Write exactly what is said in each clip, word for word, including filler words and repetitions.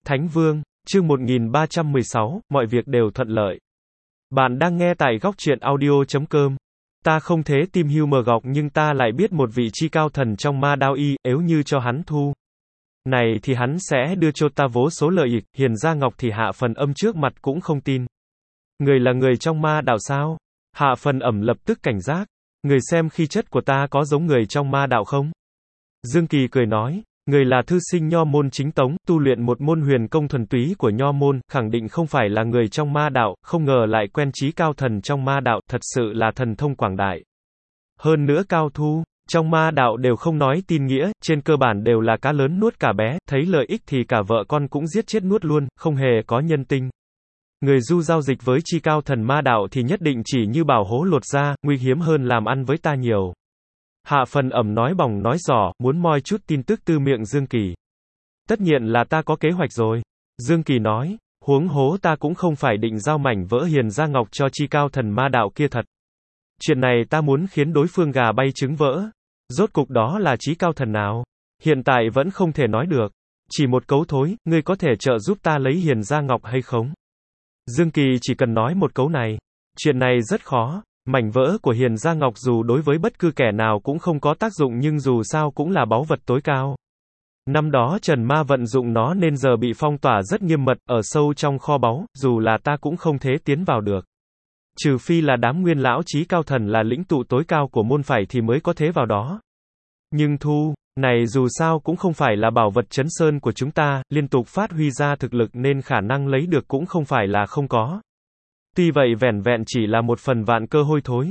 Thánh Vương, chương một nghìn ba trăm mười sáu, mọi việc đều thuận lợi. Bạn đang nghe tại góc truyện audio chấm com. Ta không thế tim hưu mờ gọc nhưng ta lại biết một vị chi cao thần trong ma đao y, nếu như cho hắn thu này thì hắn sẽ đưa cho ta vô số lợi ích. Hiền Gia Ngọc thì Hạ Phần Âm trước mặt cũng không tin. Người là người trong ma đạo sao? Hạ Phần Ẩm lập tức cảnh giác. Người xem khí chất của ta có giống người trong ma đạo không? Dương Kỳ cười nói, người là thư sinh nho môn chính tống, tu luyện một môn huyền công thuần túy của nho môn, khẳng định không phải là người trong ma đạo, không ngờ lại quen trí cao thần trong ma đạo, thật sự là thần thông quảng đại. Hơn nữa Cao Thu, trong ma đạo đều không nói tin nghĩa, trên cơ bản đều là cá lớn nuốt cả bé, thấy lợi ích thì cả vợ con cũng giết chết nuốt luôn, không hề có nhân tinh. Người du giao dịch với chi cao thần ma đạo thì nhất định chỉ như bảo hố lột ra, nguy hiểm hơn làm ăn với ta nhiều. Hạ Phần Ẩm nói bỏng nói giỏ, muốn moi chút tin tức từ miệng Dương Kỳ. Tất nhiên là ta có kế hoạch rồi. Dương Kỳ nói, huống hố ta cũng không phải định giao mảnh vỡ Hiền Gia Ngọc cho chi cao thần ma đạo kia thật. Chuyện này ta muốn khiến đối phương gà bay trứng vỡ. Rốt cục đó là chí cao thần nào? Hiện tại vẫn không thể nói được. Chỉ một câu thối, ngươi có thể trợ giúp ta lấy Hiền Gia Ngọc hay không? Dương Kỳ chỉ cần nói một câu này. Chuyện này rất khó. Mảnh vỡ của Hiền Gia Ngọc dù đối với bất cứ kẻ nào cũng không có tác dụng nhưng dù sao cũng là báu vật tối cao. Năm đó Trần Ma vận dụng nó nên giờ bị phong tỏa rất nghiêm mật, ở sâu trong kho báu, dù là ta cũng không thể tiến vào được. Trừ phi là đám nguyên lão chí cao thần là lĩnh tụ tối cao của môn phái thì mới có thể vào đó. Nhưng thu này dù sao cũng không phải là bảo vật trấn sơn của chúng ta, liên tục phát huy ra thực lực nên khả năng lấy được cũng không phải là không có. Tuy vậy vẻn vẹn chỉ là một phần vạn cơ hội thôi.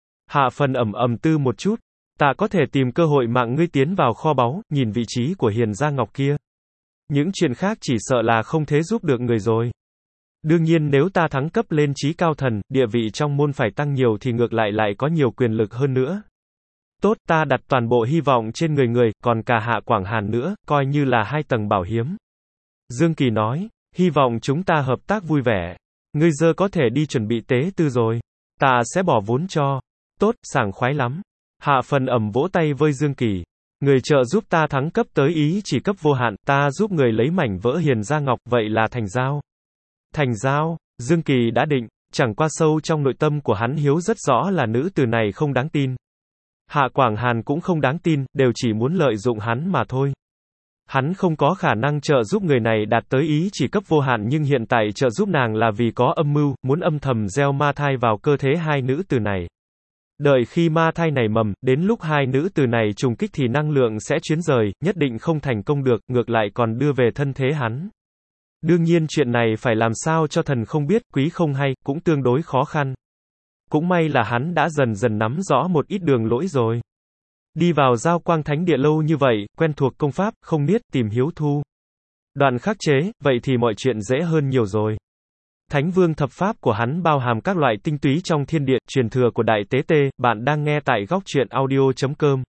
Hạ Phần Ẩm ầm tư một chút. Ta có thể tìm cơ hội mạng ngươi tiến vào kho báu, nhìn vị trí của Hiền Gia Ngọc kia. Những chuyện khác chỉ sợ là không thể giúp được người rồi. Đương nhiên nếu ta thắng cấp lên chí cao thần, địa vị trong môn phải tăng nhiều thì ngược lại lại có nhiều quyền lực hơn nữa. Tốt, ta đặt toàn bộ hy vọng trên người người, còn cả Hạ Quảng Hàn nữa, coi như là hai tầng bảo hiếm. Dương Kỳ nói, hy vọng chúng ta hợp tác vui vẻ. Ngươi giờ có thể đi chuẩn bị tế tư rồi. Ta sẽ bỏ vốn cho. Tốt, sảng khoái lắm. Hạ Phần Ẩm vỗ tay với Dương Kỳ. Người trợ giúp ta thắng cấp tới ý chỉ cấp vô hạn, ta giúp người lấy mảnh vỡ Hiền Gia Ngọc, vậy là thành giao. Thành giao, Dương Kỳ đã định, chẳng qua sâu trong nội tâm của hắn hiếu rất rõ là nữ từ này không đáng tin. Hạ Quảng Hàn cũng không đáng tin, đều chỉ muốn lợi dụng hắn mà thôi. Hắn không có khả năng trợ giúp người này đạt tới ý chỉ cấp vô hạn nhưng hiện tại trợ giúp nàng là vì có âm mưu, muốn âm thầm gieo ma thai vào cơ thể hai nữ từ này. Đợi khi ma thai này mầm, đến lúc hai nữ từ này trùng kích thì năng lượng sẽ chuyến rời, nhất định không thành công được, ngược lại còn đưa về thân thế hắn. Đương nhiên chuyện này phải làm sao cho thần không biết, quý không hay, cũng tương đối khó khăn. Cũng may là hắn đã dần dần nắm rõ một ít đường lỗi rồi. Đi vào Giao Quang Thánh Địa lâu như vậy, quen thuộc công pháp, không biết tìm hiếu thu đoạn khắc chế, vậy thì mọi chuyện dễ hơn nhiều rồi. Thánh Vương thập pháp của hắn bao hàm các loại tinh túy trong thiên địa, truyền thừa của Đại Tế Tê, bạn đang nghe tại góc truyện audio chấm com.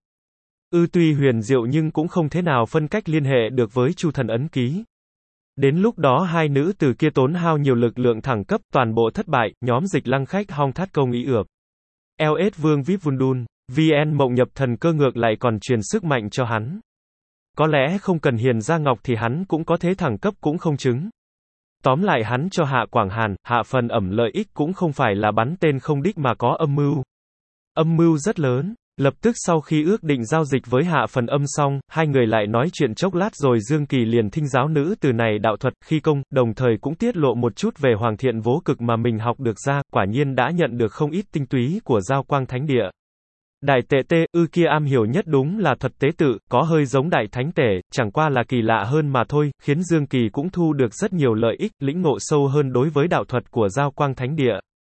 Ư tuy huyền diệu nhưng cũng không thế nào phân cách liên hệ được với Chu Thần ấn ký. Đến lúc đó hai nữ từ kia tốn hao nhiều lực lượng thẳng cấp, toàn bộ thất bại, nhóm Dịch Lăng Khách hong thát công ý ược. lờ ét Vương vê i pê Vundun, vê en Mộng Nhập Thần Cơ ngược lại còn truyền sức mạnh cho hắn. Có lẽ không cần Hiền Gia Ngọc thì hắn cũng có thế thẳng cấp cũng không chứng. Tóm lại hắn cho Hạ Quảng Hàn, Hạ Phần Ẩm lợi ích cũng không phải là bắn tên không đích mà có âm mưu. Âm mưu rất lớn. Lập tức sau khi ước định giao dịch với Hạ Phần Âm xong, hai người lại nói chuyện chốc lát rồi Dương Kỳ liền thinh giáo nữ từ này đạo thuật, khí công, đồng thời cũng tiết lộ một chút về Hoàng Thiện Vô Cực mà mình học được ra, quả nhiên đã nhận được không ít tinh túy của Giao Quang Thánh Địa. Đại Tệ Tê, ư kia am hiểu nhất đúng là thuật tế tự, có hơi giống Đại Thánh Tể, chẳng qua là kỳ lạ hơn mà thôi, khiến Dương Kỳ cũng thu được rất nhiều lợi ích, lĩnh ngộ sâu hơn đối với đạo thuật của Giao Quang Thánh Địa.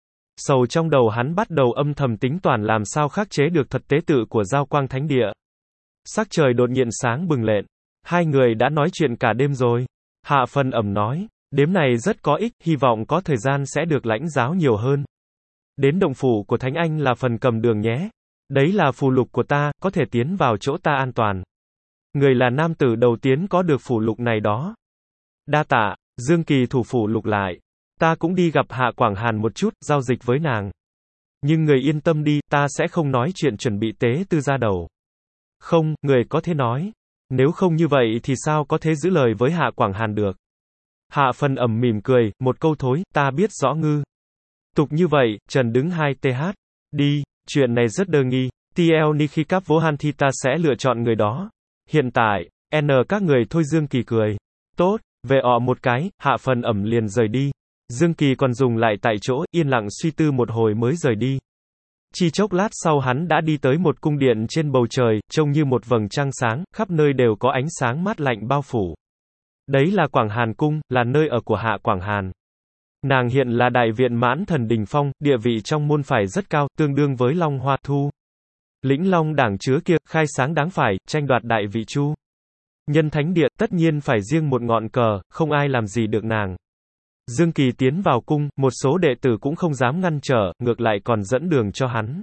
Sầu trong đầu hắn bắt đầu âm thầm tính toán làm sao khắc chế được thuật tế tự của Giao Quang Thánh Địa. Sắc trời đột nhiên sáng bừng lên. Hai người đã nói chuyện cả đêm rồi. Hạ Phần Ẩm nói, đêm này rất có ích, hy vọng có thời gian sẽ được lãnh giáo nhiều hơn. Đến động phủ của Thánh Anh là phần cầm đường nhé. Đấy là phù lục của ta, có thể tiến vào chỗ ta an toàn. Người là nam tử đầu tiên có được phù lục này đó. Đa tạ, Dương Kỳ thủ phù lục lại. Ta cũng đi gặp Hạ Quảng Hàn một chút, giao dịch với nàng. Nhưng người yên tâm đi, ta sẽ không nói chuyện chuẩn bị tế tư ra đầu. Không, người có thể nói. Nếu không như vậy thì sao có thể giữ lời với Hạ Quảng Hàn được. Hạ Phần Ẩm mỉm cười, một câu thối, ta biết rõ ngư. Tục như vậy, Trần đứng hai th. Đi, chuyện này rất đơn nghi. tê lờ Nikikap Vohan thì ta sẽ lựa chọn người đó. Hiện tại, N các người thôi Dương Kỳ cười. Tốt, về ọ một cái, Hạ Phần Ẩm liền rời đi. Dương Kỳ còn dùng lại tại chỗ, yên lặng suy tư một hồi mới rời đi. Chỉ chốc lát sau hắn đã đi tới một cung điện trên bầu trời, trông như một vầng trăng sáng, khắp nơi đều có ánh sáng mát lạnh bao phủ. Đấy là Quảng Hàn Cung, là nơi ở của Hạ Quảng Hàn. Nàng hiện là đại viện mãn thần đỉnh phong, địa vị trong môn phải rất cao, tương đương với Long Hoa Thu. Lĩnh Long đảng chứa kia, khai sáng đáng phải, tranh đoạt đại vị chu. Nhân thánh địa, tất nhiên phải riêng một ngọn cờ, không ai làm gì được nàng. Dương Kỳ tiến vào cung, một số đệ tử cũng không dám ngăn trở, ngược lại còn dẫn đường cho hắn.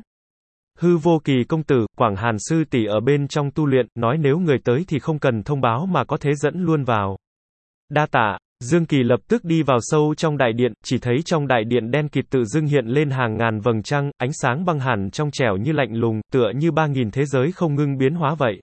Hư Vô Kỳ công tử, Quảng Hàn sư tỷ ở bên trong tu luyện, nói nếu người tới thì không cần thông báo mà có thể dẫn luôn vào. Đa tạ. Dương Kỳ lập tức đi vào sâu trong đại điện, chỉ thấy trong đại điện đen kịt tự dưng hiện lên hàng ngàn vầng trăng, ánh sáng băng hàn trong trẻo như lạnh lùng, tựa như ba nghìn thế giới không ngưng biến hóa vậy.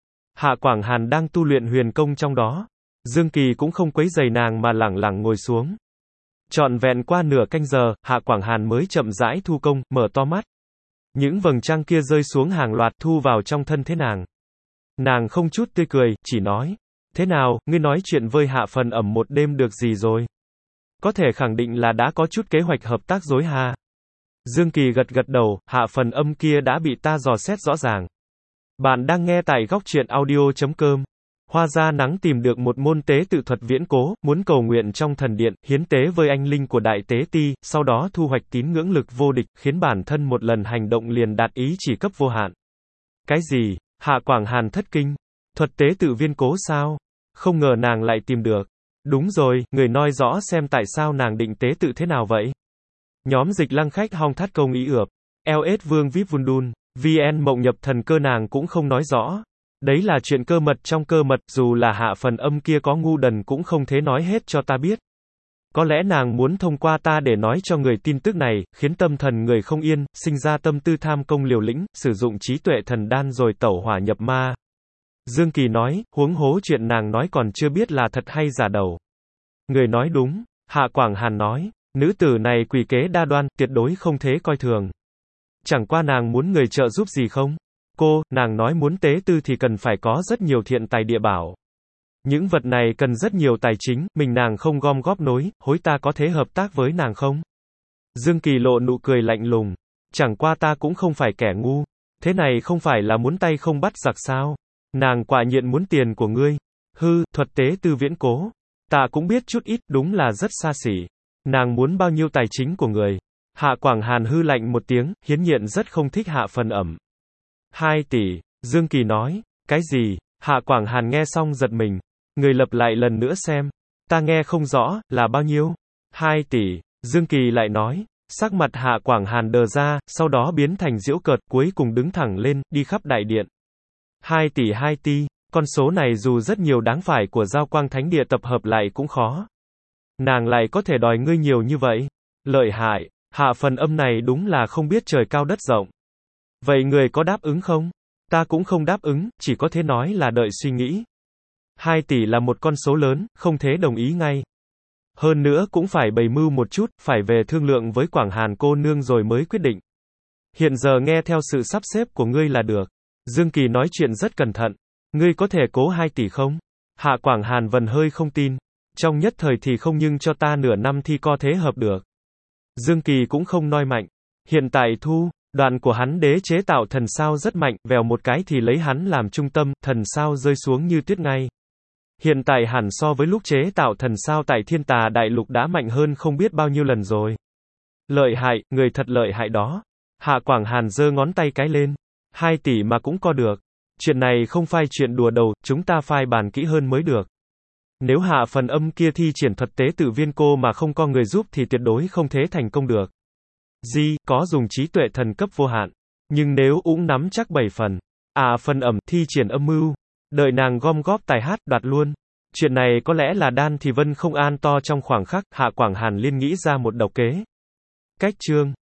Hạ Quảng Hàn đang tu luyện huyền công trong đó. Dương Kỳ cũng không quấy rầy nàng mà lẳng lặng ngồi xuống. Trọn vẹn qua nửa canh giờ, Hạ Quảng Hàn mới chậm rãi thu công, mở to mắt. Những vầng trăng kia rơi xuống hàng loạt thu vào trong thân thế nàng. Nàng không chút tươi cười, chỉ nói. Thế nào, ngươi nói chuyện với Hạ Phần Ẩm một đêm được gì rồi? Có thể khẳng định là đã có chút kế hoạch hợp tác dối ha. Dương Kỳ gật gật đầu, Hạ Phần Âm kia đã bị ta dò xét rõ ràng. Bạn đang nghe tại góc truyện audio chấm com. Hoa Gia Nắng tìm được một môn tế tự thuật viễn cố, muốn cầu nguyện trong thần điện, hiến tế với anh linh của đại tế ti, sau đó thu hoạch tín ngưỡng lực vô địch, khiến bản thân một lần hành động liền đạt ý chỉ cấp vô hạn. Cái gì? Hạ Quảng Hàn thất kinh. Thuật tế tự viên cố sao? Không ngờ nàng lại tìm được. Đúng rồi, người nói rõ xem tại sao nàng định tế tự thế nào vậy? Nhóm dịch lăng khách hong thắt công ý ượp. lờ ét Vương vê i pê Vundun. vê en Mộng nhập thần cơ nàng cũng không nói rõ. Đấy là chuyện cơ mật trong cơ mật, dù là Hạ Phần Âm kia có ngu đần cũng không thể nói hết cho ta biết. Có lẽ nàng muốn thông qua ta để nói cho người tin tức này, khiến tâm thần người không yên, sinh ra tâm tư tham công liều lĩnh, sử dụng trí tuệ thần đan rồi tẩu hỏa nhập ma. Dương Kỳ nói, huống hố chuyện nàng nói còn chưa biết là thật hay giả đầu. Người nói đúng, Hạ Quảng Hàn nói, nữ tử này quỷ kế đa đoan, tuyệt đối không thể coi thường. Chẳng qua nàng muốn người trợ giúp gì không? Cô, nàng nói muốn tế tư thì cần phải có rất nhiều thiện tài địa bảo. Những vật này cần rất nhiều tài chính, mình nàng không gom góp nối, hối ta có thể hợp tác với nàng không? Dương Kỳ lộ nụ cười lạnh lùng. Chẳng qua ta cũng không phải kẻ ngu. Thế này không phải là muốn tay không bắt giặc sao? Nàng quả nhiên muốn tiền của ngươi. Hư, thuật tế tư viễn cố. Ta cũng biết chút ít, đúng là rất xa xỉ. Nàng muốn bao nhiêu tài chính của người? Hạ Quảng Hàn hư lạnh một tiếng, hiến nhiên rất không thích Hạ Phần Ẩm. Hai tỷ, Dương Kỳ nói. Cái gì? Hạ Quảng Hàn nghe xong giật mình. Người lặp lại lần nữa xem. Ta nghe không rõ, là bao nhiêu? Hai tỷ, Dương Kỳ lại nói. Sắc mặt Hạ Quảng Hàn đờ ra, sau đó biến thành giễu cợt, cuối cùng đứng thẳng lên, đi khắp đại điện. Hai tỷ hai ti, con số này dù rất nhiều đáng phải của Giao Quang Thánh Địa tập hợp lại cũng khó. Nàng lại có thể đòi ngươi nhiều như vậy. Lợi hại, Hạ Phần Âm này đúng là không biết trời cao đất rộng. Vậy người có đáp ứng không? Ta cũng không đáp ứng, chỉ có thể nói là đợi suy nghĩ. Hai tỷ là một con số lớn, không thể đồng ý ngay. Hơn nữa cũng phải bày mưu một chút, phải về thương lượng với Quảng Hàn cô nương rồi mới quyết định. Hiện giờ nghe theo sự sắp xếp của ngươi là được. Dương Kỳ nói chuyện rất cẩn thận. Ngươi có thể cố hai tỷ không? Hạ Quảng Hàn vần hơi không tin. Trong nhất thời thì không nhưng cho ta nửa năm thì có thế hợp được. Dương Kỳ cũng không nói mạnh. Hiện tại thu, đoạn của hắn đế chế tạo thần sao rất mạnh, vèo một cái thì lấy hắn làm trung tâm, thần sao rơi xuống như tuyết ngay. Hiện tại hẳn so với lúc chế tạo thần sao tại Thiên Tà Đại Lục đã mạnh hơn không biết bao nhiêu lần rồi. Lợi hại, người thật lợi hại đó. Hạ Quảng Hàn giơ ngón tay cái lên. Hai tỷ mà cũng có được. Chuyện này không phải chuyện đùa đầu, chúng ta phải bàn kỹ hơn mới được. Nếu Hạ Phần Âm kia thi triển thuật tế tự viên cô mà không có người giúp thì tuyệt đối không thể thành công được. Di, có dùng trí tuệ thần cấp vô hạn. Nhưng nếu ũng nắm chắc bảy phần. À Phần Ẩm, thi triển âm mưu. Đợi nàng gom góp tài hát, đoạt luôn. Chuyện này có lẽ là Đan Thì Vân không an to trong khoảng khắc, Hạ Quảng Hàn liên nghĩ ra một độc kế. Cách chương.